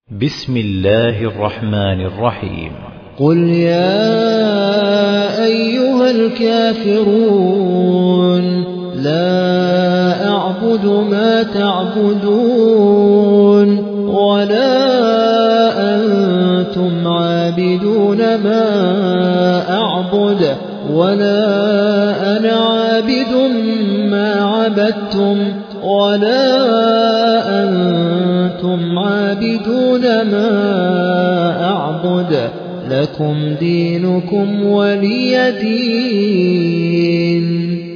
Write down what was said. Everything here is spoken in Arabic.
بسم الله الرحمن الرحيم. قل يا أيها الكافرون لا أعبد ما تعبدون ولا أنتم عابدون ما أعبد ولا أنا عابد ما عبدتم ولا أنتم عابدون ما أعبد لكم دينكم ولي دين.